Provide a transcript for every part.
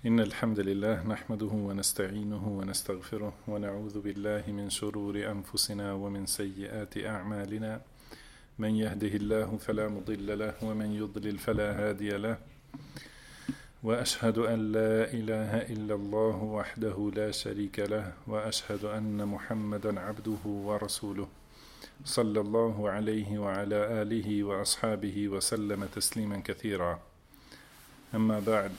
إن الحمد لله نحمده ونستعينه ونستغفره ونعوذ بالله من شرور أنفسنا ومن سيئات أعمالنا من يهده الله فلا مضل له ومن يضلل فلا هادي له وأشهد أن لا إله إلا الله وحده لا شريك له وأشهد أن محمدا عبده ورسوله صلى الله عليه وعلى آله وأصحابه وسلم تسليما كثيرا أما بعد.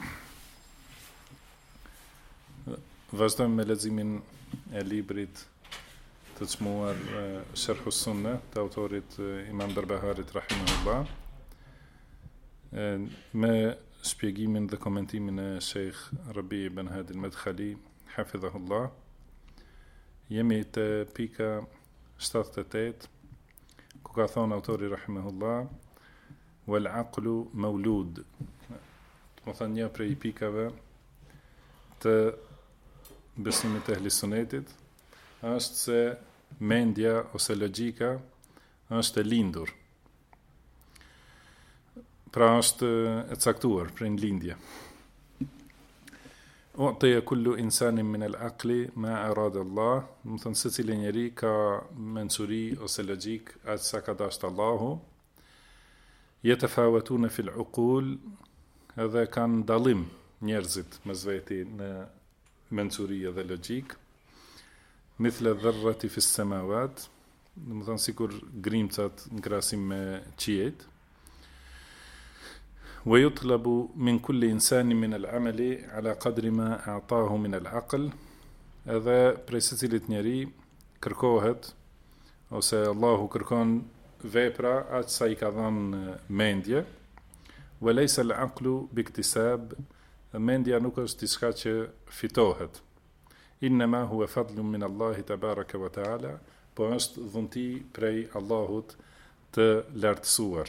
Vazhdojmë me leximin e librit të çmuar Sharh us-Sunna të autorit Imam Berbeharit rahimahullah, me shpjegimin dhe komentimin e Sheikh Rabi ibn Hadi al-Madkhali hafidhahullah. Jemi te pika 78 ku ka thonë autori rahimahullah wal aqlu maulud. Do të thonë një prej pikave të besimit të ehli sunetit është se mendja ose logjika është e lindur. Pra është e caktuar prej lindje. U'tiya kullu insanin min al-aqli ma arada Allah, do të thonë secili njeri ka mençuri ose logjik atë sa ka dashur Allahu. Yatafawatuna fil uqul, edhe kanë dallim njerëzit mes veti në mençuri dhe logjik, mithla dharrati fi samawat, do të thonë sikur grimcat në krahasim me qiejt. Wa yutlabu min kulli insani min al-amali ala qadri ma a'tahu min al-aql, edhe prej secilit njeri kërkohet ose Allahu kërkon vepra atë sa i ka dhënë mendje. Wa laysa al-aqlu biktisab, mendja nuk është diçka që fitohet. Innama huwa fadlun min Allahi tabaraka wa taala, po është dhunti prej Allahut të lartësuar.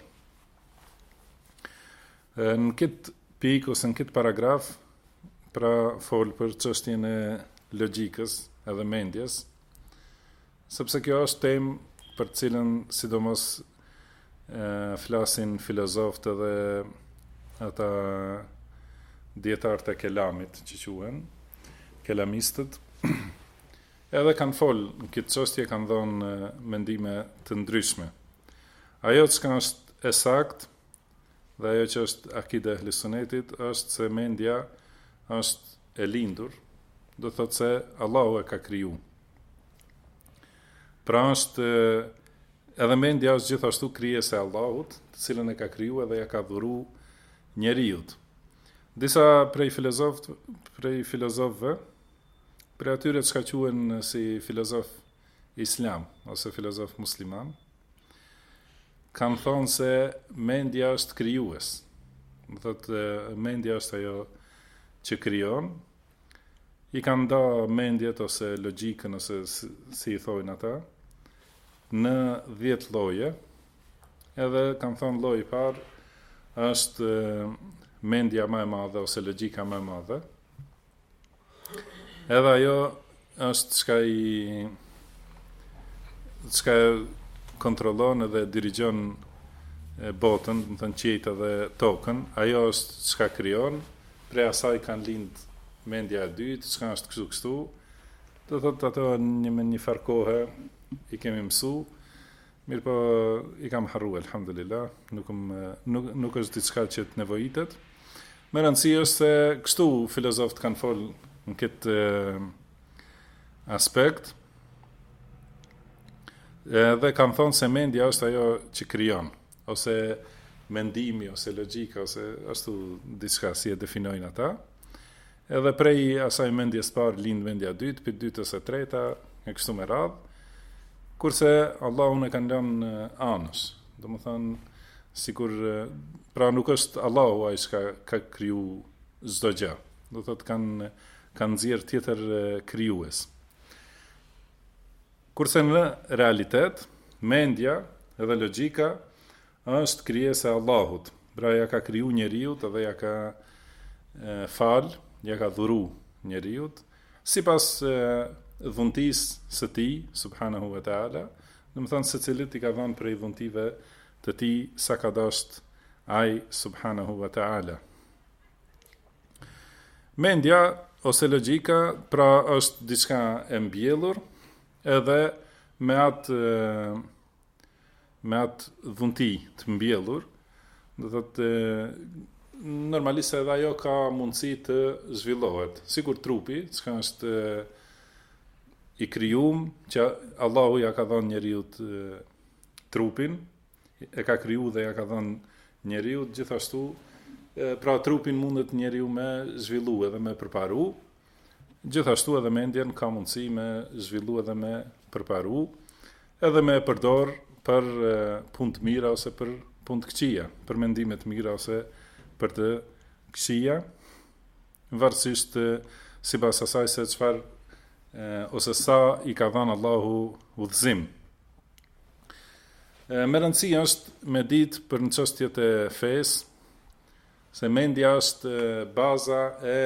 Në këtë pikë ose në këtë paragraf, pra fol për çështjen e logjikës edhe mendjes, sepse kjo është temë për të cilën sidomos flasin filozofët edhe ata dietarët e kelamit që quhen kelamistët, edhe kanë fol në këtë çështje, kanë dhënë mendime të ndryshme. Ajo që është e saktë dhe ajo që është akide e ehli sunetit është se mendja është e lindur, do thotë se Allahu e ka kriju. Pra është edhe mendja është gjithashtu krijese e Allahut, të cilën e ka kriju edhe ja ka dhuru njeriut. Disa prej filozofëve, prej atyre që ka quhen si filozof islam ose filozof musliman, kanë thonë se mendja është krijues. Do thotë mendja është ajo që krijon. I kanë nda mendjet ose logjikën ose si i thojnë ata në 10 lloje. Edhe kanë thonë lloji i parë është mendja më e madhe ose logjika më e madhe. Edhe ajo është çka kontrollon edhe dirigjon botën, do të thënë qiejt edhe tokën. Ajo është çka krijon, prej asaj kanë lind mendja e dytë, çka është kështu. Do thotë ato një farë kohe i kemi mësu, mirë po i kam harru, alhamdulillah, nuk është diçka që të nevojitet. Me rëndësi është se kështu filozofët kanë fol në këtë aspekt, dhe kanë thonë se mendja është ajo që krijon, ose mendimi, ose logjika, ose ashtu diçka si e definojnë ata. Edhe prej asaj mendjes parë lind mendja dytë, për dytës e treta, e kështu me radhë, kurse Allahu në kanë lënë anësh, do më thonë, sikur, pra nuk është Allahu ai që ka kriju çdo gjë. Do thotë kanë nxjerr tjetër krijues. Kurse në realitet, mendja edhe logjika është krijesa e Allahut. Pra ja ka kriju njeriut edhe ja ka ja ka dhuru njeriut, sipas dhuntisë së tij subhanahu wa taala, do të thonë secilit i ka dhënë prej dhuntive të tij sa ka dashur ai subhanahu wa taala. Mendja ose logjika, pra është diçka e mbjellur, edhe me atë dhunti të mbjellur, do thotë normalisht edhe ajo ka mundësi të zhvillohet, sikur trupi, çka është i krijuar, që Allahu ja ka dhënë njeriu trupin, e ka kriju dhe ja ka dhënë njeriu, gjithashtu pra trupin mundet njeriu me zhvillu edhe me përparu, gjithashtu edhe mendjen ka mundësi me zhvillu edhe me përparu, edhe me përdor për punë të mira ose për punë të këqija, për mendime të mira ose për të këqija, varësisht sipas asaj se çfarë ose sa i ka dhënë Allahu udhëzim. Me rëndësi është me ditë për në çështjet e fesë, se mendja është baza e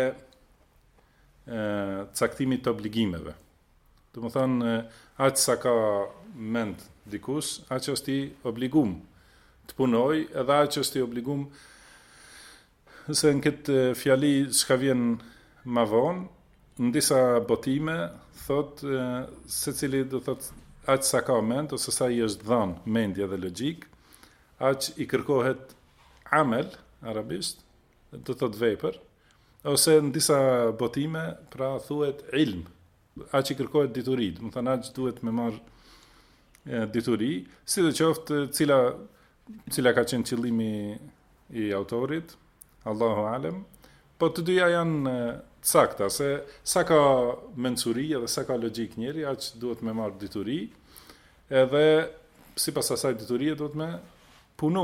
caktimit të obligimeve. Do të thonë, aq sa ka mend dikush, aq është i obligum të punoj, edhe aq është i obligum se në këtë fjali çka vjen ma vonë, në disa botime thot secili do thot aq sa ka mend ose sa i është dhënë mendje dhe logjik, aq i kërkohet amel arabisht, do thot vepër, ose në disa botime pra thuhet ilm, aq i kërkohet dituri, do të thonë aq duhet me marr dituri, sidoqoftë cila ka qenë qëllimi i autorit, Allahu alem, po të dyja janë të sakta, se sa ka mensuri edhe sa ka logjik njeri, aq duhet me marr dituri, edhe sipas asaj diturie duhet me punu.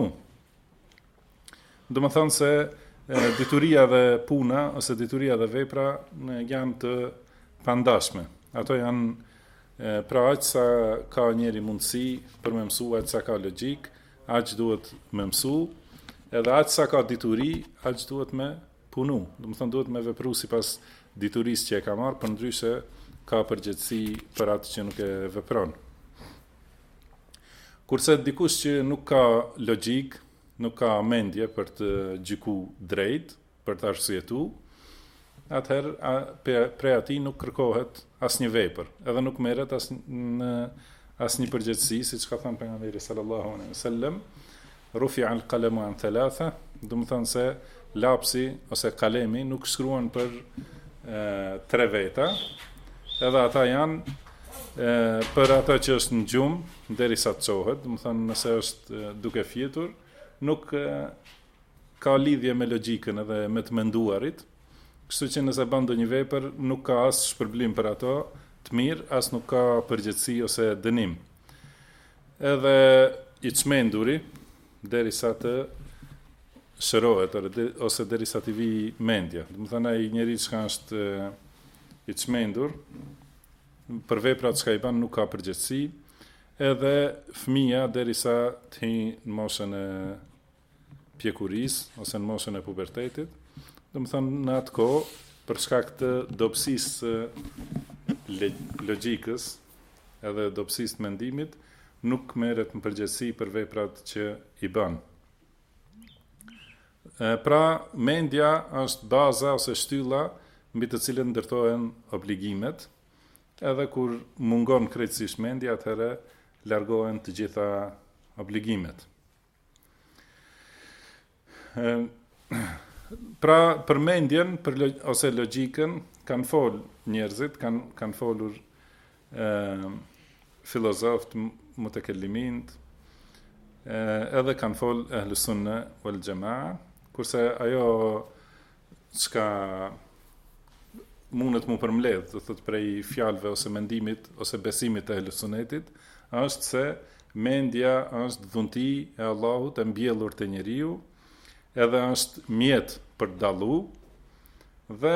Do të thonë se dituria dhe puna ose dituria dhe vepra janë të pandashme. Ato janë pra aq sa ka njeri mundësi për me mësu, aq sa ka logjik, aq duhet me mësu, edhe aq sa ka dituri, aq duhet me punu. Do të thonë duhet me vepru sipas diturisë që e ka marrë, përndryshe ka përgjegjësi për atë që nuk e vepron. Kurse dikush që nuk ka logjik, nuk ka mendje për të gjyku drejt, për të arsyetu, atëherë prej atij nuk kërkohet asnjë vepër, edhe nuk merret në asnjë përgjegjësi, siç ka thënë pejgamberi sallallahu alaihi wasallam, rufi'a al-qalamu an thalatha, do të thonë se lapsi ose kalemi nuk shkruan për 3 veta, edhe ata janë për ata që është në gjumë derisa të çohet, do të thonë nëse është duke fjetur, nuk ka lidhje me logjikën edhe me të menduarit, kështu që nëse bën ndonjë vepër nuk ka as shpërblim për ato të mirë, as nuk ka përgjegjësi ose dënim. Edhe i çmenduri derisa të shërohet ose derisa të vi mendja. Do të thonë ai njeriu që është i çmendur për veprat që i bën nuk ka përgjegjësi, edhe fëmia derisa të hyjë në moshën e pjekurisë ose në moshën e pubertetit, do të thonë në atë kohë për shkak të dobësisë logjikës edhe dobësisë mendimit nuk merret në përgjegjësi për veprat që i bën. Pra, mendja është baza ose shtylla mbi të cilën ndërtohen obligimet, edhe kur mungon krejtësisht mendja, atëherë largohen të gjitha obligimet. Pra, për mendjen ose logjikën kanë fol njerëzit, kanë folur filozofët, mutekellimint, edhe kanë fol ehlu sunne wal jamaa, kurse ajo çka mundet mu përmbledh, do thot prej fjalëve ose mendimit ose besimit të ehlu sunnetit, është se mendja është dhunti e Allahut e mbjellur te njeriu, edhe është mjet për dallu, dhe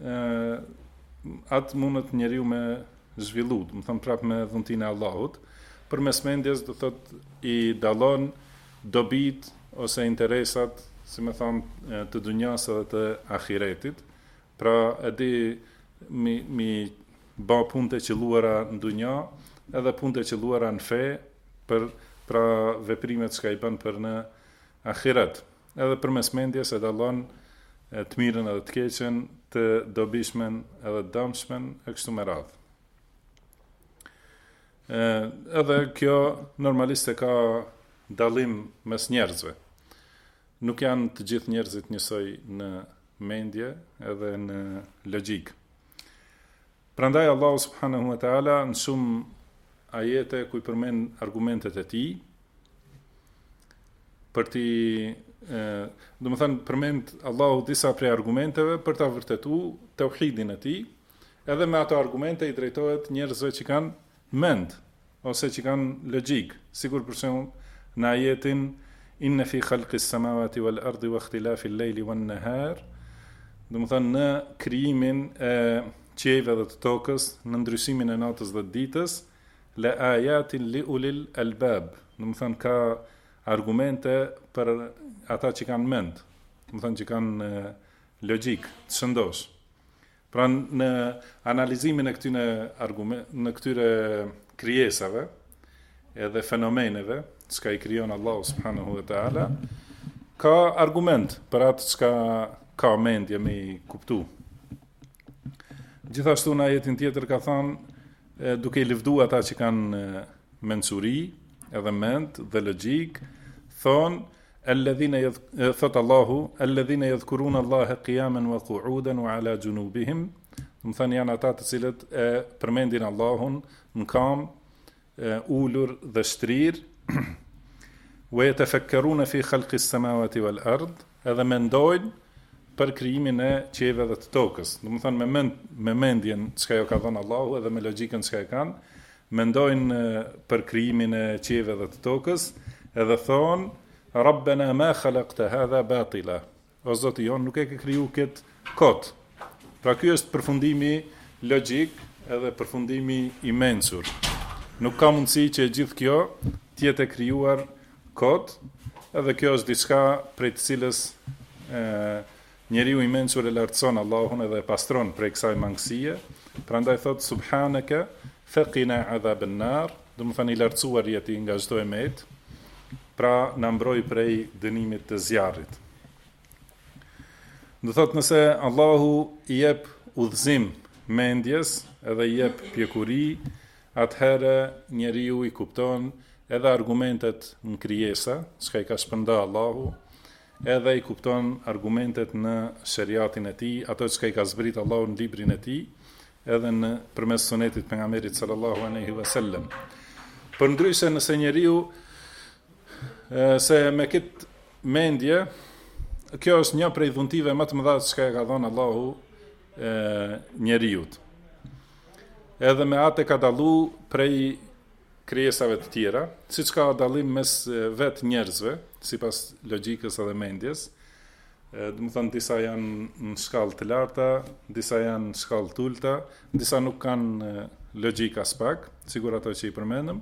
atë mundet njeriu me zhvillu, do të thon prapë me dhuntinë e Allahut, përmes mendjes do thot i dallon dobit ose interesat, si më thon, të dunjas edhe të ahiretit. Pra e di mi bë punë të qelluara në dunja, edhe punë të qelluara në fe, për pra veprimet që i bën për në ahiret. Edhe përmes mendjes e dallon të mirën edhe të keqen, të dobishmen edhe të dëmshmen, e kështu me radhë. Edhe kjo normalisht e ka dallim mes njerëzve. Nuk janë të gjithë njerëzit njësoj në mendje edhe në logjik. Prandaj Allahu subhanahu wa taala në shumë ajete ku i përmend argumentet e tij për ti do të thënë përmend Allahu disa prej argumenteve për ta vërtetuar tauhidin e tij, edhe me ato argumente i drejtohet njerëzve që kanë mend ose që kanë logjik, sigur për shembull në ajetin inna fi khalqis samawati wal ardi wa ikhtilafil layli wan nahar, do të thënë në krijimin e qiejve dhe të tokës, në ndryshimin e natës dhe ditës, la ayatin li ulil albab, do të thënë ka argumente për ata që kanë mend, do të thënë që kanë logjik, të shëndosh. Pra në analizimin e këtyre krijesave edhe fenomeneve çka i krijon Allahu subhanahu wa taala, ka argument për atë çka ka mendje me i kuptu. Gjithashtu në ajetin tjetër ka thënë duke i lëvdu ata që kanë mensuri, edhe mend dhe logjik, thot Allahu, alladhina yadhkuruna Allaha qiyaman wa qu'udan wa ala junubihim, do të thënë janë ata të cilët e përmendin Allahun në kam, ulur dhe shtrir, wa yatafakkaruna fi khalqis samawati wal ard, edhe mendojnë për krijimin e qiejve dhe të tokës. Do të thënë me mendjen çka jo ka dhënë Allahu edhe me logjikën çka e kanë, mendojnë për krijimin e qiejve dhe të tokës, edhe thonë Rabbana ma khalaqta hadha batila. O Zoti jon, nuk e ke kriju këtë kot. Pra ky është përfundimi logjik edhe përfundimi i mensur. Nuk ka mundësi që gjithë kjo tjetë e krijuar kot, edhe kjo është diçka prej të cilës njeriu i mensur e lartëson Allahun edhe e pastron prej kësaj mangësie. Prandaj thot subhanaka faqina adhaban nar, do të thënë i lartësuar jeti nga çdo emet, pra na mbroj prej dënimit të zjarrit. Do thot nëse Allahu i jep udhëzim mendjes edhe i jep pjekuri, atëherë njeriu i kupton edhe argumentet në krijesa, çka i ka shpërnda Allahu, edhe i kupton argumentet në shariatin e tij, ato që i ka zbrit Allahu në librin e tij, edhe në përmes sunetit pejgamberit sallallahu alaihi wasallam. Përndryshe nëse njeriu se me këtë mendje, kjo është një prej dhuntive më të mëdha që ka dhënë Allahu njeriut. Edhe me atë ka dallu prej krijesave të tjera, siç ka dallim mes vetë njerëzve, sipas logjikës edhe mendjes. Do të thënë disa janë në shkallë të larta, disa janë në shkallë të ulta, disa nuk kanë logjik as pak, sigur ato që i përmendëm.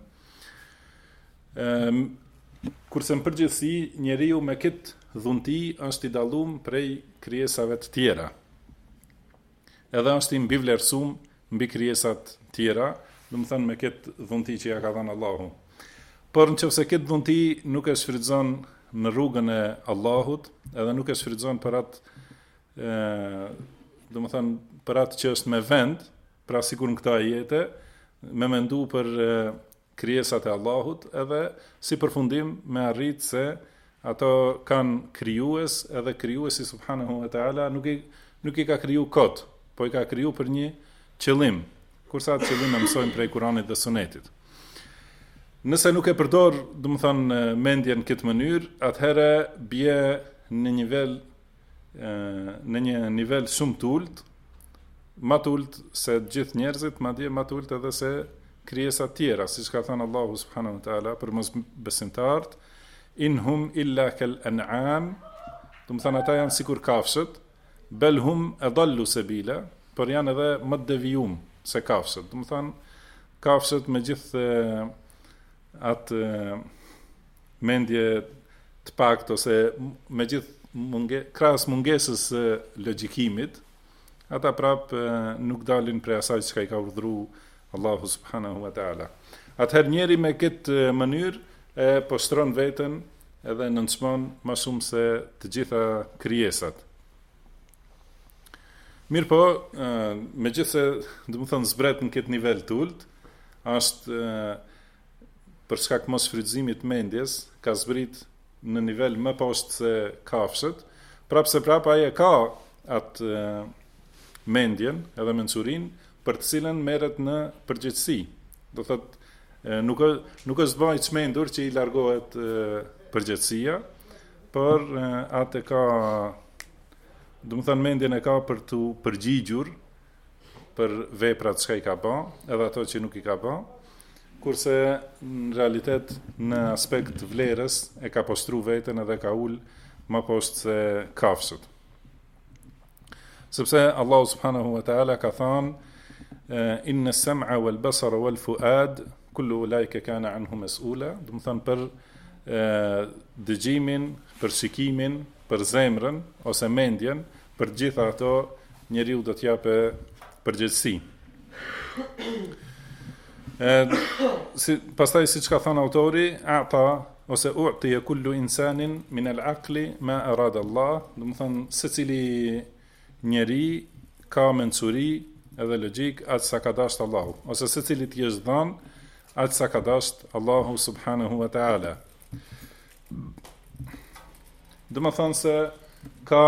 Kurse në përgjithësi njeriu me këtë dhunti është i dalluar prej krijesave të tjera. Edhe është i mbivlerësuar mbi krijesat tjera, do të thënë me këtë dhunti që ja ka dhënë Allahu. Por nëse këtë dhunti nuk e shfrytëzon në rrugën e Allahut, edhe nuk e shfrytëzon për atë, do të thënë për atë që është me vend, pra sikur në këtë ajete, me mendu për krijesat e Allahut, edhe si përfundim me arrit se ato kanë krijues, edhe krijuesi subhanahu wa taala nuk i ka kriju kot, po i ka kriju për një qëllim, kurse atë qëllim e mësojmë prej Kuranit dhe Sunetit. Nëse nuk e përdor, do të thënë mendjen në këtë mënyrë, atëherë bie në një nivel shumë të ulët, më të ulët se gjithë njerëzit, madje më të ulët edhe se krijesa të tjera, siç ka thënë Allahu subhanahu wa taala për mosbesimtarët, inhum illa kal an'am, do të thënë ata janë sikur kafshët, bel hum adallu sabila, por janë edhe më të devijum se kafshët. Do të thënë kafshët me gjithë atë mendje të pakt ose me gjithë krahas mungesës së logjikimit, ata prap nuk dalin prej asaj që i ka urdhëruar Allahu subhanahu wa taala. Atëherë njeri me këtë mënyrë e postron veten edhe nënçmon më shumë se të gjitha krijesat. Mirë po, me gjithë se, dhe më thënë, zbret në këtë nivel të ullët, është për shkak mos shfrytëzimit mendjes, ka zbrit në nivel më poshtë se kafshët, prapë se prapë aje ka atë mendjen edhe mençurin për të cilën merret në përgjegjësi. Do thotë nuk është bëj çmendur që i largohet përgjegjësia, por atë ka, do të thënë mendjen e ka për të përgjigjur për veprat që i ka bë, edhe ato që nuk i ka bë, kurse në realitet në aspekt vlerës e ka postru veten edhe ka ul më poshtë se kafshët. Sepse Allah subhanahu wa ta'ala ka thënë inna as-sam'a wal basara wal fuad kullu ulaika kana anhu mas'ula, do të thënë për dëgjimin, për shikimin, për zemrën ose mendjen, për gjitha ato njeriu do të japë përgjegjësi. Pastaj siç ka thënë autori, ata ose u'tiya kullu insanin min al-aqli ma arada Allah, do të thënë secili njeri ka mençuri edhe logjik atë sa ka dashur Allahu, ose secili t'i është dhënë atë sa ka dashur Allahu subhanahu wa ta'ala. Do të thënë se ka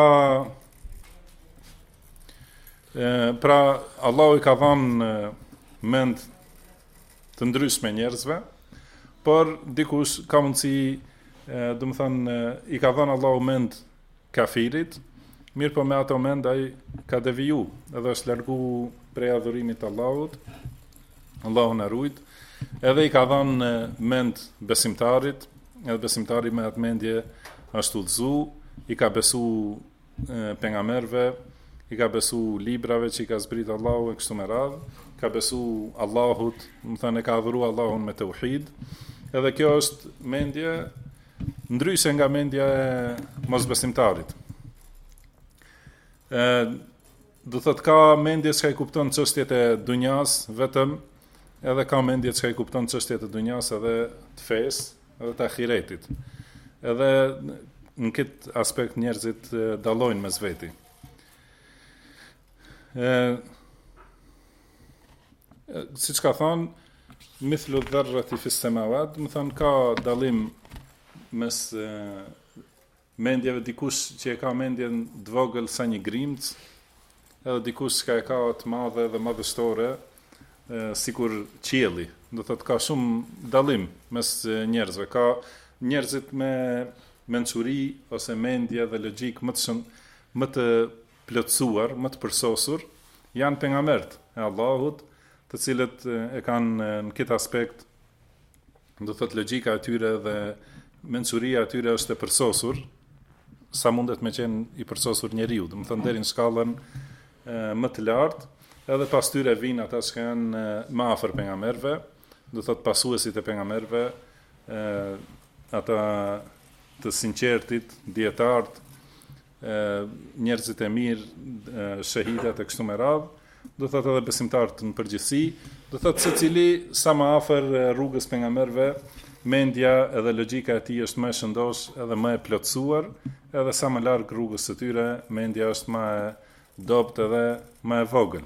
pra Allahu i ka dhënë mend të ndryshme njerëzve, por dikush ka mundësi, do të thënë, i ka dhënë Allahu mend kafirit, mirë po me ato mend ai ka deviju, edhe është largu prej adhurimit të Allahut, Allahu na ruajt, edhe i ka dhënë mend besimtarit, edhe besimtari me atë mendje është udhëzu, i ka besu pejgamberëve, i ka besu librave që i ka zbrit Allahu e kështu me radhë, ka besu Allahut, më thënë e ka adhuru Allahun me tauhid, edhe kjo është mendje ndryshe nga mendja e mosbesimtarit. Do thotë ka mendje që i kupton çështjet e dunjas vetëm, edhe ka mendje që i kupton çështjet e dunjas edhe të fesë, edhe të ahiretit. Edhe në këtë aspekt njerëzit dallojnë mes veti. Siç ka thonë, mithlu dharrati fi samawat, më thonë ka dallim mes mendjeve, dikush që e ka mendjen të vogël sa një grimc, edhe dikush që e ka të madhe dhe madhështore, sikur qielli. Do thotë ka shumë dallim mes njerëzve. Ka njerëzit me mençuri ose mendje dhe logjik më të plotësuar, më të përsosur, janë pejgamberët e Allahut, të cilët e kanë në këtë aspekt, do thotë logjika e tyre dhe mençuria e tyre është e përsosur, sa mundet me qenë i përsosur njeriu, do të thënë deri në shkallën më të lartë, edhe pas tyre vinë ata që janë më afër pejgamberëve, do thotë pasuesit e pejgamberëve, ata të sinqertit, dietarët, njerëzit e mirë, shahidat e kështu me radhë, do thotë edhe besimtarët në përgjithësi, do thotë secili sa më afër rrugës pejgamberëve, mendja edhe logjika e tij është më e shëndosh edhe më e plotësuar, edhe sa më larg rrugës së tyre, mendja është më e dobët edhe më e vogël.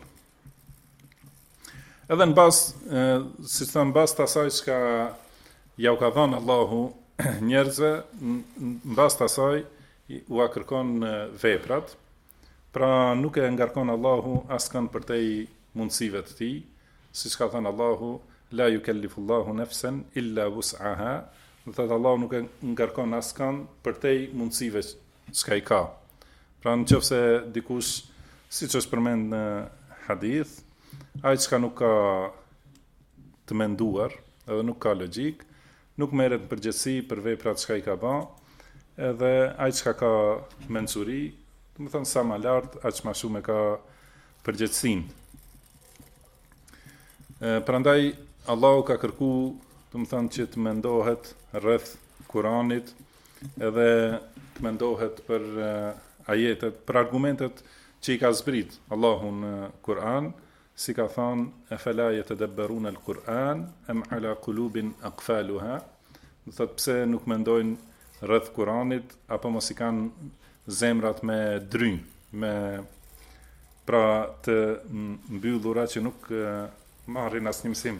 Edhe në bazë, si thënë, në bazë të asaj që ja u ka dhënë Allahu njerëzve, në bazë të asaj u a kërkon veprat, pra nuk e ngarkon Allahu askën për te i mundësive të tij, siç ka thënë Allahu, la yukellifullahu nafsan illa wus'aha, do thotë Allahu nuk e ngarkon askën për te i mundësive që i ka. Pra nëse dikush, siç është përmend në hadith, ai që nuk ka të menduar, edhe nuk ka logjik, nuk merret në përgjegjësi për veprat që i ka bë, edhe ai që ka mençuri, do të thënë sa më lart, aq më shumë ka përgjegjësinë. Prandaj Allahu ka kërku, do të thënë që të mendohet rreth Kuranit, edhe të mendohet për ajetet, për argumentet që i ka zbrit Allahu në Kur'an, si ka thënë, e fela yatadabbaruna al-Qur'an am ala qulubin aqfaluha, do thotë pse nuk mendojnë rreth Kuranit, apo mos i kanë zemrat me drymë, pra të mbyllura që nuk marrin asnjë mësim.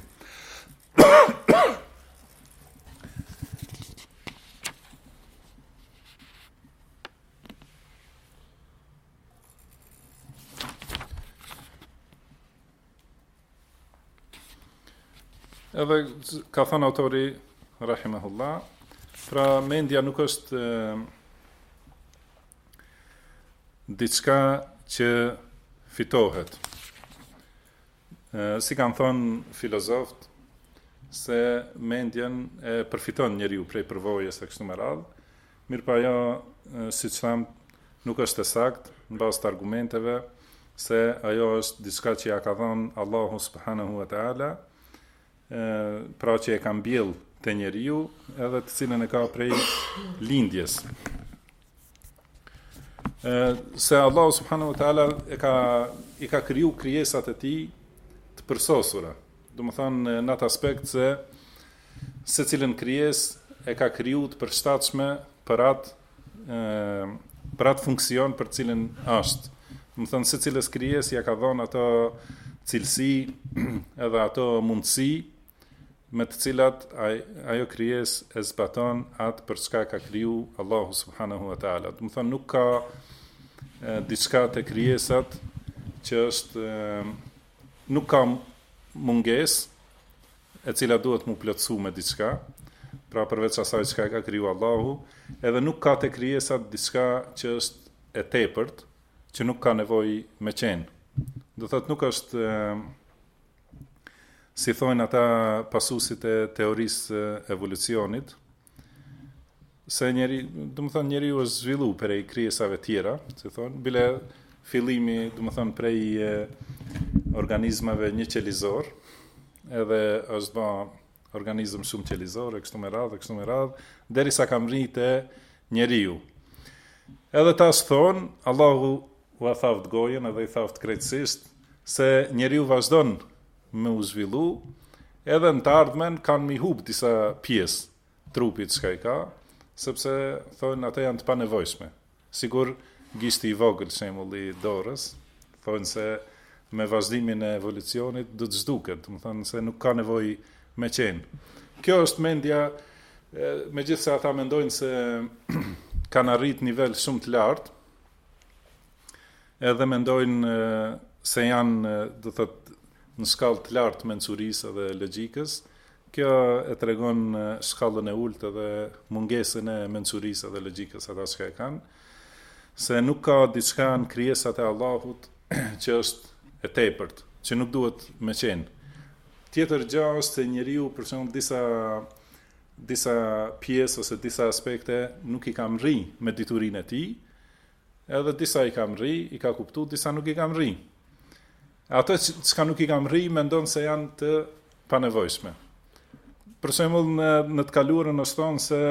Edhe ka thënë autori rahimahullah, pra mendja nuk është diçka që fitohet. Si kanë thënë filozofët, se mendjen e përfiton njeriu prej përvojës e kështu me radhë, mirë pa ajo, siç tham, nuk është e saktë në bazë të argumenteve, se ajo është diçka që ja ka dhënë Allahu subhanahu wa taala, pra që e ka mbjell te njeriu, edhe të cilën e ka prej lindjes. Se Allahu subhanahu wa taala i ka kriju krijesat e tij të përsosura. Do të thonë në atë aspekt se secilën krijesë e ka kriju të përshtatshme për atë funksion për cilën është. Do të thonë secilës krijesë ja ka dhënë ato cilësi edhe ato mundësi me të cilat ajo krijesë e zbaton atë për çka ka kriju Allahu subhanahu wa taala. Do të thonë nuk ka diçka te krijesat që është nuk ka mungesë e cila duhet mu plotësu me diçka, pra përveç asaj çka ka kriju Allahu, edhe nuk ka te krijesat diçka që është e tepërt, që nuk ka nevojë me qenë. Do thotë nuk është si thojnë ata pasuesit e teorisë evolucionit, se do të thonë njeriu është zhvillu prej krijesave tjera, si thonë, bile fillimi, do të thonë prej organizmave një qelizor, edhe është ba organizëm shumë qelizor, e kështu me radhë, derisa ka mritë njeriu. Edhe ta thonë, Allahu u a thaft gojen, edhe i thaft krejtësisht, se njeriu vazhdon me u zhvillu, edhe në të ardhmen kanë mi hub disa pjesë trupit çka i ka, sepse thonë ata janë të panevojshme. Sigur gishti i vogël, shembull i dorës, thonë se me vazhdimin e evolucionit do të zhduket, do të thonë se nuk ka nevojë me qenë. Kjo është mendja, megjithse ata mendojnë se kanë arrit nivel shumë të lartë, edhe mendojnë se janë, do të thotë, në shkallë të lartë mençurisë dhe logjikës. Kjo e tregon shkallën e ulët dhe mungesën e mençurisë dhe logjikës ata që e kanë, se nuk ka diçka në krijesat e Allahut që është e tepërt, që nuk duhet me qenë. Tjetër gjë është se njeriu për shembull disa pjesë ose disa aspekte nuk i ka mri me diturinë e tij, edhe disa i ka mri, i ka kuptuar, disa nuk i ka mri. Ato që nuk i kam rri, mendon se janë të panevojshme. Për shembull në të kaluarën është thonë se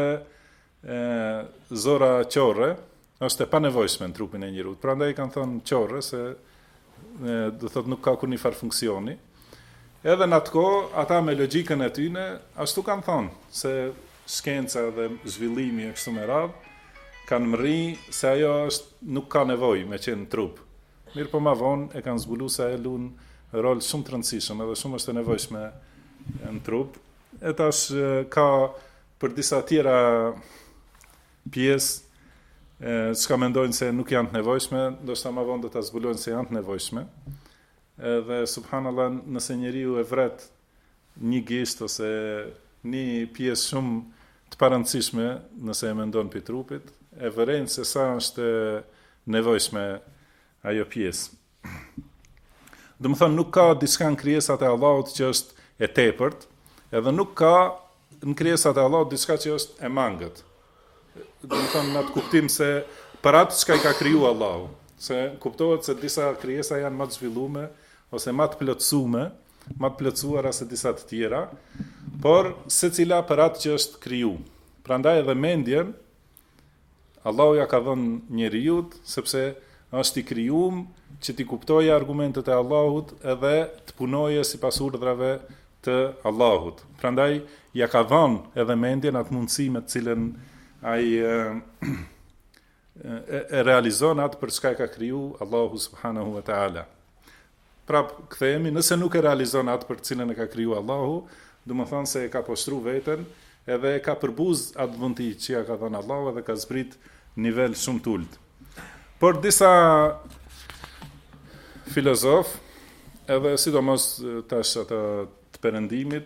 zora qorre është e panevojshme në trupin e njeriut. Prandaj kanë thonë qorre se do thotë nuk ka kur një farë funksioni. Edhe në atë kohë, ata me logjikën e tyre ashtu kanë thonë se shkenca dhe zhvillimi e kështu me radhë kanë mri se ajo nuk ka nevojë me qenë trup. Mirë po ma vonë e kanë zbulu se e lunë rol shumë të rëndësishëm edhe shumë është e nevojshme në trup. E tash ka për disa tjera pjesë që ka mendojnë se nuk janë të nevojshme, ndoshta ma vonë do ta zbulojnë se janë të nevojshme. Edhe subhanallah, nëse njeriu e vret një gisht ose një pjesë shumë të parëndësishme, nëse e mendon për trupit, e vëren se sa është nevojshme ajo pjesë. Do të thonë nuk ka diçka në krijesat e Allahut që është e tepërt, edhe nuk ka në krijesat e Allahut diçka që është e mangët. Do të thonë në atë kuptim se për atë çka i ka kriju Allahu, se kuptohet se disa krijesa janë më të zhvilluara ose më të plotësuara se disa të tjera, por secila për atë që është kriju. Prandaj edhe mendjen Allahu ja ka dhënë njeriut, sepse është i krijuar që t'i kuptojë argumentet e Allahut edhe të punojë sipas urdhrave të Allahut. Prandaj ja ka dhënë edhe mendjen atë mundësi me të cilën ai e realizon atë për çka e ka kriju Allahu subhanahu wa taala. Prap kthehemi, nëse nuk e realizon atë për cilën e ka kriju Allahu, do të thonë se e ka poshtru veten, edhe e ka përbuz atë vullneti që ja ka dhënë Allahu edhe ka zbrit nivel shumë të ulët. Por disa filozof, edhe sidomos tash ata të perëndimit,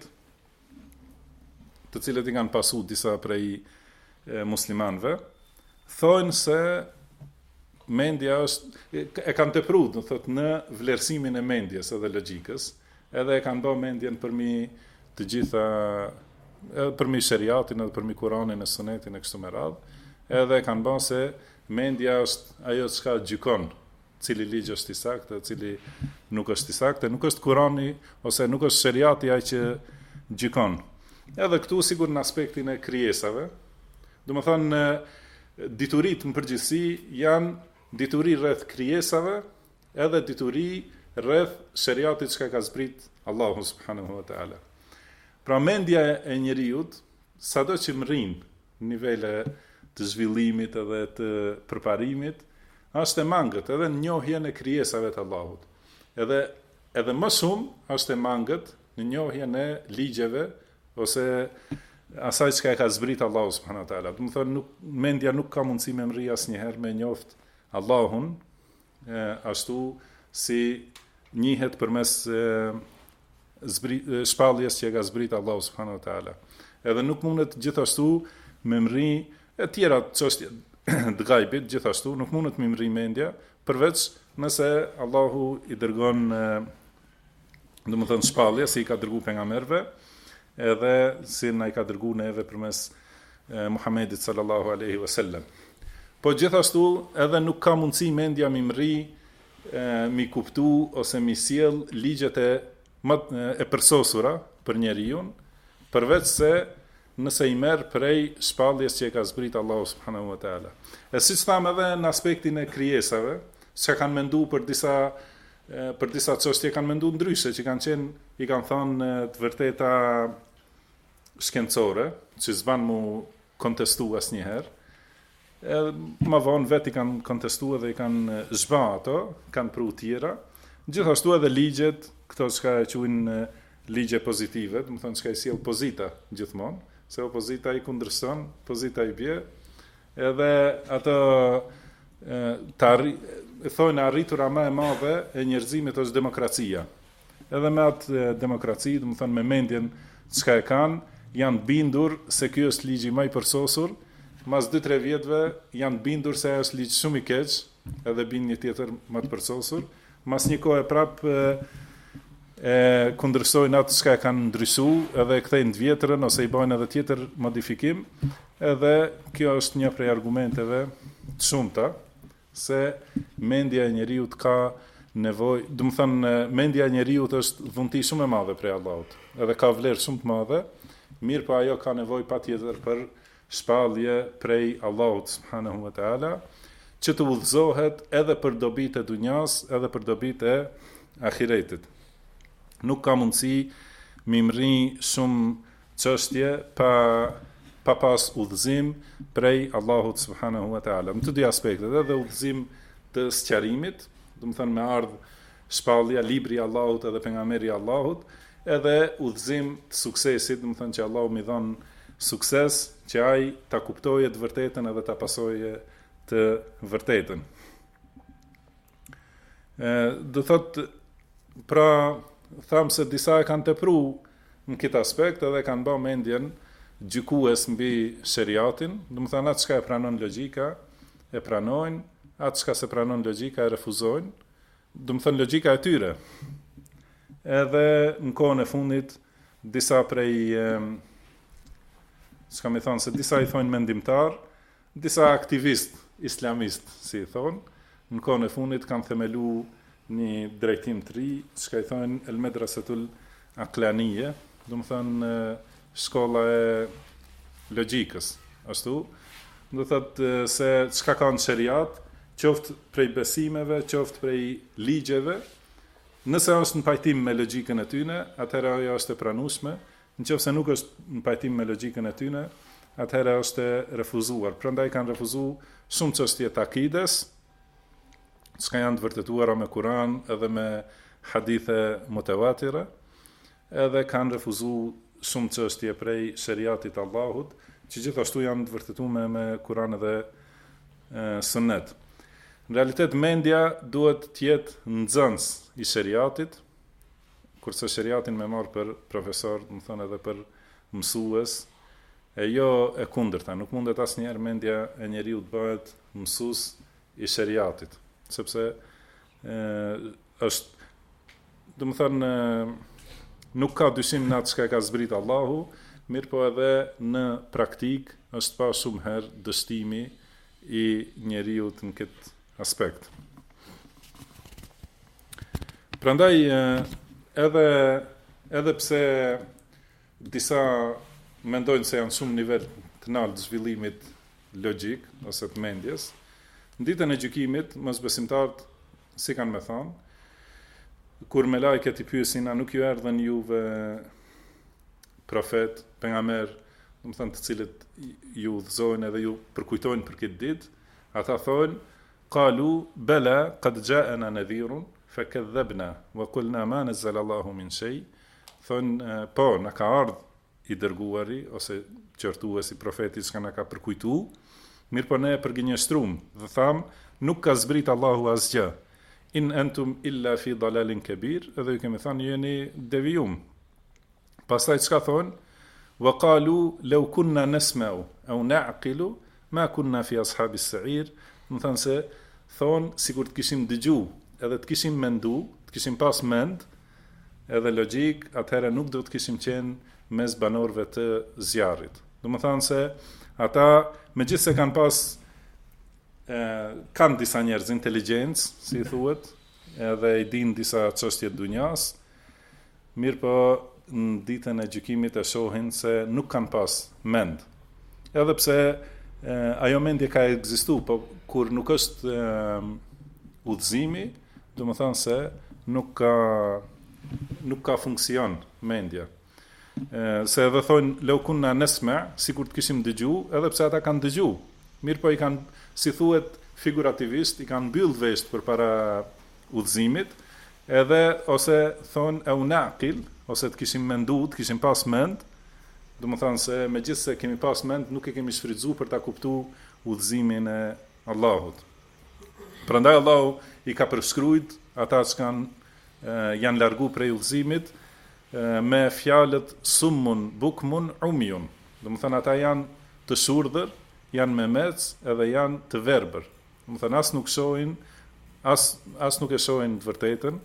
të cilët i kanë pasu disa prej muslimanëve, thonë se mendja është, e kanë tepru, do thotë, në vlerësimin e mendjes edhe logjikës, edhe e kanë bërë mendjen përmi të gjitha, edhe përmi shariatin, edhe përmi Kuranin e Sunetin e kështu me radhë, edhe e kanë bërë se mendja është ajo çka gjykon, cili ligj është i saktë, cili nuk është i saktë, nuk është Kurani ose nuk është shariati ai që gjykon. Edhe këtu sigur në aspektin e krijesave, do të thonë diturit në përgjithësi janë dituri rreth krijesave, edhe dituri rreth shariatit që ka zbrit Allahu subhanahu wa taala. Pra mendja e njeriut, sado që mrin në nivele të zhvillimit edhe të përparimit, është e mangët edhe në njohjen e krijesave të Allahut. Edhe më shumë është e mangët në njohjen e ligjeve ose asaj që e ka zbrit Allahu subhanahu wa taala. Do të thonë mendja nuk ka mundësi me mri asnjëherë me njoft Allahun ashtu si njihet përmes shpalljes që e ka zbrit Allahu subhanahu wa taala. Edhe nuk mundet gjithashtu me mri e tjera çështje të gajbit, gjithashtu nuk mundet me mri mendja përveç nëse Allahu i dërgon do të thonë shpallje si i ka dërguar pejgamberëve, edhe si na i ka dërgu neve përmes Muhamedit sallallahu alaihi wasallam. Po gjithashtu edhe nuk ka mundësi mendja mi mri, mi kuptu ose mi sjell ligjet e përsosura për njeriu, përveç se nëse i merr prej shpalljes që e ka zbrit Allahu subhanahu wa taala. E siç tham edhe në aspektin e krijesave, çka kanë menduar për disa çështje kanë menduar ndryshe, që kanë qenë, i kanë thënë të vërteta shkencore, që s'ban mu kontestu asnjëherë. Ma vonë vetë i kanë kontestu edhe i kanë zhba ato, kanë pru tjera. Gjithashtu edhe ligjet, këto çka e quajnë ligje pozitive, do të thonë çka i sjell pozita gjithmonë, se opozita i kundërshton, pozita i bie, edhe ato thonë arritura më e madhe e njerëzimit është demokracia. Edhe me atë demokraci, do të thonë me mendjen çka e kanë, janë bindur se ky është ligji më i përsosur, mas 2-3 vjetëve janë bindur se është ligj shumë i keq, edhe bin një tjetër më të përsosur, mas një kohë prap kundërsojnë atë çka e kanë ndryshu, edhe e kthejnë të vjetrën ose i bajnë edhe tjetër modifikim, edhe kjo është një prej argumenteve të shumta se mendja e njeriut ka nevojë, do të thënë mendja e njeriut është vullneti shumë e madhe prej Allahut, edhe ka vlerë shumë të madhe, mirë pa ajo ka nevojë patjetër për shpallje prej Allahut subhanahu wa taala, që të udhëzohet edhe për dobitë e dunjas, edhe për dobitë e ahiretit. Nuk ka mundësi mi mri shumë çështje pa pas udhëzim prej Allahut subhanahu wa taala. Në të dy aspektet, edhe udhëzim të sqarimit, do të thënë me ardh shpallja, libri i Allahut edhe pejgamberi i Allahut, edhe udhëzim të suksesit, do të thënë që Allahu më dhon sukses, që ai ta kuptojë të vërtetën edhe ta pasojë të vërtetën. Do thotë, pra tham se disa e kanë tepru në këtë aspekt edhe kanë bërë mendjen gjykues mbi shariatin, do të thënë atë çka e pranon logjika e pranojnë, atë çka se pranon logjika e refuzojnë, do të thënë logjika e tyre. Edhe në kohën e fundit disa prej s'kam i thonë se disa i thonë mendimtar, disa aktivist islamist, si i thonë, në kohën e fundit kanë themelu një drejtim të ri, çka i thonë el medrasatul aqlaniyya, do të thonë shkolla e logjikës, ashtu, do thotë se çka ka në shariat, qoftë prej besimeve, qoftë prej ligjeve, nëse është në pajtim me logjikën e tyne, atëherë ajo është e pranueshme. Nëse nuk është në pajtim me logjikën e tyne, atëherë është e refuzuar. Prandaj kanë refuzuar shumë çështje të akides, që janë të vërtetuara me Kur'an edhe me hadithe mutawatira, edhe kanë refuzuar shumë çështje prej shariatit Allahut, që gjithashtu janë të vërtetuar me Kur'an edhe Sunnet. Në realitet mendja duhet të jetë nxënës i shariatit, kurse shariatin me marr për profesor, do të thonë edhe për mësues, e jo e kundërta. Nuk mundet asnjëherë mendja e njeriu të bëhet mësues i shariatit, sepse është, do të thonë, nuk ka dyshim në atë çka ka zbrit Allahu, mirë po edhe në praktik është pa shumë herë dështimi i njeriu në këtë aspekt. Prandaj edhe pse disa mendojnë se janë shumë nivel të lartë të zhvillimit logjik ose të mendjes, në ditën e gjykimit mosbesimtarët si kanë me thonë, kur me lajket i pyesin, a nuk ju erdhen juve profet, pejgamber, do të thënë të cilët ju udhëzojnë edhe ju përkujtojnë për këtë ditë, ata thonë, qalu bala qad ja'ana nadhirun fakadhabna wa qulna ma nazzala Allahu min shay. Thonë, po, na ka ardhur i dërguari ose qortuesi profeti që na ka përkujtuar, mirë po ne e përgënjeshtrum dhe tham, nuk ka zbrit Allahu asgjë. In antum illa fi dalalin kabir, edhe ju kemi thënë jeni devijum. Pastaj çka thonë? Wa qalu law kunna nasma'u aw na'qilu ma kunna fi ashabis sa'ir. Do thënë se thonë sikur të kishim dëgju, edhe të kishim mendu, të kishim pas mend, edhe logjik, atëherë nuk do të kishim qenë mes banorëve të zjarrit. Do të thënë se ata megjithse kanë pas kanë disa njerëz inteligjencë, si thuhet, edhe i dinë disa çështje të dunjas, mirë po në ditën e gjykimit e shohin se nuk kanë pas mend. Edhe pse ajo mendje ka ekzistuar, po kur nuk është udhëzimi, do të thënë se nuk ka funksion mendja. Se edhe thonë law kunna nasma, sikur të kishim dëgju, edhe pse ata kanë dëgju. Mirë po i kanë, si thuhet figurativisht, i kanë mbyll vesht përpara udhëzimit, edhe ose thonë au naqil, ose të kishim mendu, të kishim pas mend, do të thonë se megjithse kemi pas mend, nuk e kemi shfrytzuar për ta kuptuar udhëzimin e Allahut. Prandaj Allahu i ka përshkruajt ata që janë largu prej udhëzimit me fjalët summun, bukmun, umjun. Do të thënë ata janë të shurdhër, janë me mec edhe janë të verbër. Do të thënë as nuk shohin, as nuk e shohin të vërtetën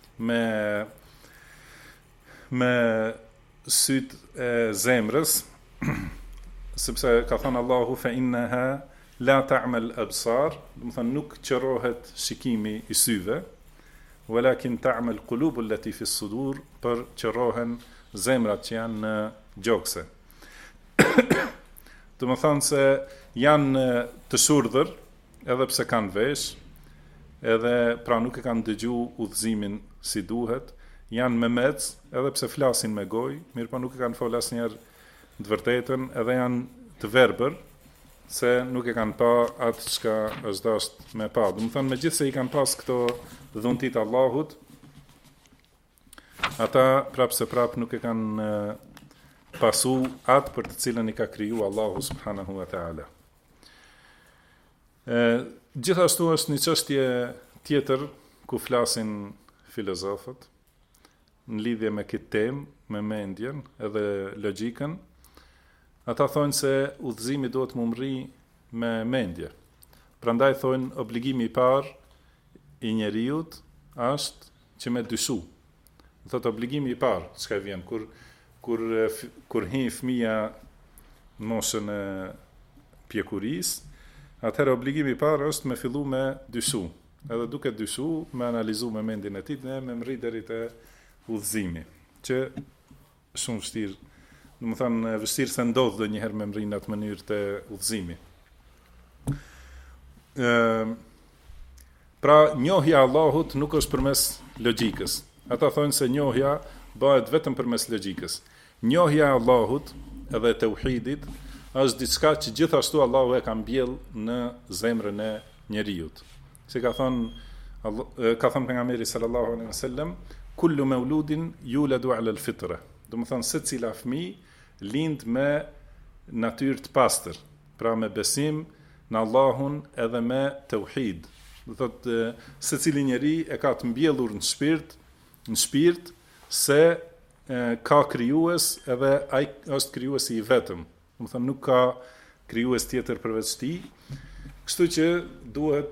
me syt e zemrës, sepse ka thënë Allahu fa innaha la ta'mal absar, do të thënë nuk qërohet shikimi i syve, walakin ta'mal qulubu allati fi as-sudur, për qërohen zemrat që janë në gjokse. Do të thonë se janë të shurdhër, edhe pse kanë vesh, edhe pra nuk e kanë dëgju udhëzimin si duhet, janë me mec, edhe pse flasin me gojë, mirë po nuk e kanë folë asnjëherë të vërtetën, edhe janë të verbër, se nuk e kanë pa atë çka është dashur me pa. Do të thonë megjithse i kanë pas këto dhuntit Allahut, ata prapë nuk e kanë pasu atë për të cilën i ka kriju Allahu subhanahu wa ta'ala. Gjithashtu është një çështje tjetër ku flasin filozofët në lidhje me këtë temë, me mendjen edhe logjikën. Ata thonë se udhëzimi duhet më mri me mendje. Prandaj thonë obligimi i parë i njeriut është që me dyshu. Thotë obligimi i parë, çka vjen kur hi fëmia në moshën e pjekurisë, atëherë obligimi i parë është me fillu me dyshu. Edhe duke dyshu, me analizu me mendjen e tij, me mri deri te udhëzimi, që shumë vështirë. Do të thënë vështirë se ndodh ndonjëherë me mri në atë mënyrë të udhëzimi. Pra njohja e Allahut nuk është përmes logjikës. Ata thonë se njohja bëhet vetëm përmes logjikës. Njohja e Allahut edhe tauhidit është diçka që gjithashtu Allahu e ka mbjell në zemrën e njeriut. Si ka thënë pejgamberi sallallahu alaihi wasallam, kullu mauludin yuladu ala al-fitra. Do të thonë se cila fëmijë lind me natyrë të pastër, pra me besim në Allahun edhe me tauhid. Do thotë secili njeri e ka të mbjellur në shpirt se ka krijues edhe ai është krijuesi i vetëm. Do të thonë nuk ka krijues tjetër përveç tij. Kështu që duhet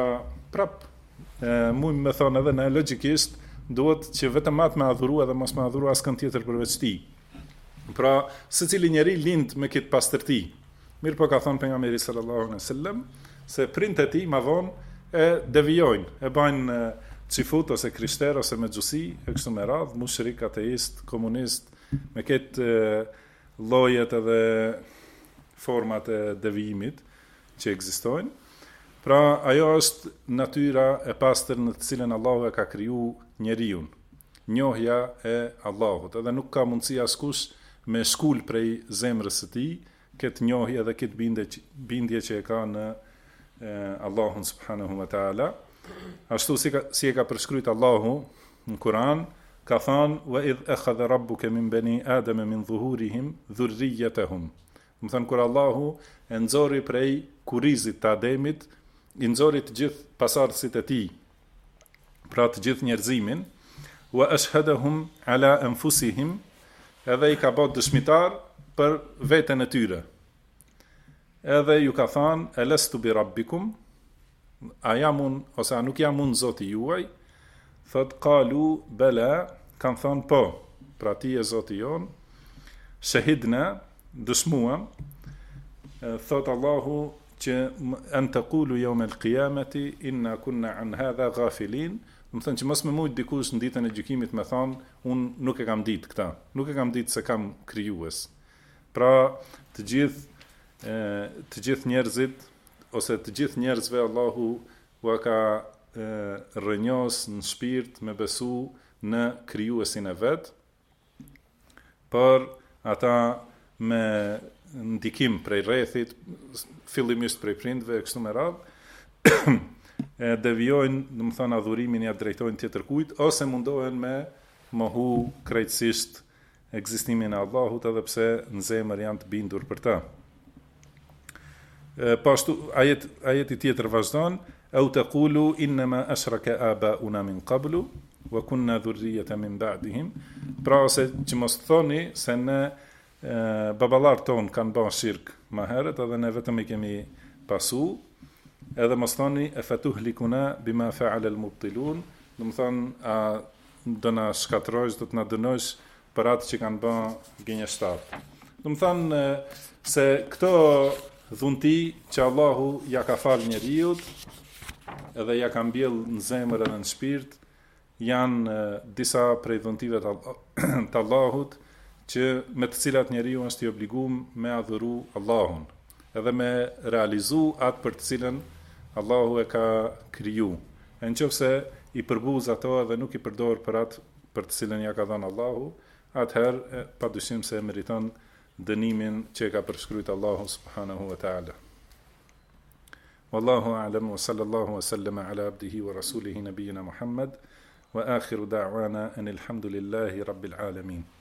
mund me thonë edhe në logjikisht duhet që vetëm atë me adhuru edhe mos me adhuru askën tjetër përveç tij. Pra, secili njeri lind me këtë pastërti. Mirë po ka thonë pejgamberi sallallahu alaihi wasallam se prindët e tij më vonë e devijojnë, e bajnë cifut ose krishter ose me gjusi, e kështu me radhë, mushrik, ateist, komunist, me këtë llojet edhe format e devijimit që ekzistojnë. Pra, ajo është natyra e pastër në të cilën Allahu e ka kriju njeriun, njohja e Allahut, edhe nuk ka mundësi askush me shkull prej zemrës së tij këtë njohje dhe këtë bindje që e ka në Allahun subhanahu wa taala. Ashtu si e ka përshkruajt Allahu në Kur'an, ka thënë wa idh akhadha rabbuka min bani adama min dhuhurihim dhurriyyatahum. Do thënë kur Allahu e nxori prej kurrizit të Ademit, i nxori të gjithë pasardhësit e tij, pra të gjithë njerëzimin, wa ashhadahum ala anfusihim, edhe i ka bërë dëshmitar për veten e tyre. Edhe ju ka thënë alastu bi rabbikum, a jam unë ose a nuk jam unë Zoti juaj? Thot qalu bala, kanë thënë po, pra ti e Zoti jon. Shahidna, dëshmuam. Thot Allahu që an taqulu yawm al-qiyamati inna kunna an hadha ghafilin. Do të thënë që mos më mujt dikush në ditën e gjykimit me thonë unë nuk e kam ditë këtë, nuk e kam ditë se kam krijues. Pra të gjithë njerëzit ose të gjithë njerëzve Allahu ua ka rrënjos në shpirt me besu në krijuesin e vet, por ata me ndikim prej rrethit, fillimisht prej prindve, kështu me radhë, devijojnë, do të thonë adhurimin ja drejtojnë tjetër kujt, ose mundohen me mohu krejtësisht ekzistimin e Allahut, edhe pse në zemër janë të bindur për ta. Pashtu ajeti tjetër vazhdon, au taqulu innama ashraka abauna min qablu wa kunna dhurriyatan min ba'dihim. Pra ose që mos thoni se ne baballar ton kanë bërë shirk më herët edhe ne vetëm i kemi pasu, edhe mos thoni e fatuhlikuna bima fa'ala al-mubtilun, do të thonë a do na shkatrojsh, do të na dënosh për atë që kanë bërë gënjeshtar. Do të thonë se këto dhunti që Allahu ja ka fal njeriut edhe ja ka mbjell në zemër edhe në shpirt, janë disa prej dhuntive të Allahut që me të cilat njeriu është i obliguar me adhuru Allahun, edhe me realizu atë për të cilën Allahu e ka kriju. E nëse i përbuz ato edhe nuk i përdor për atë për të cilën ja ka dhënë Allahu, atëherë padyshim se meriton dënimin që e ka përshkruajtur Allahu subhanahu wa ta'ala. Wallahu a'lam wa sallallahu wa sallama ala abdihi wa rasulihi nabiyina Muhammad wa akhiru da'wana anil hamdulillahi rabbil alamin.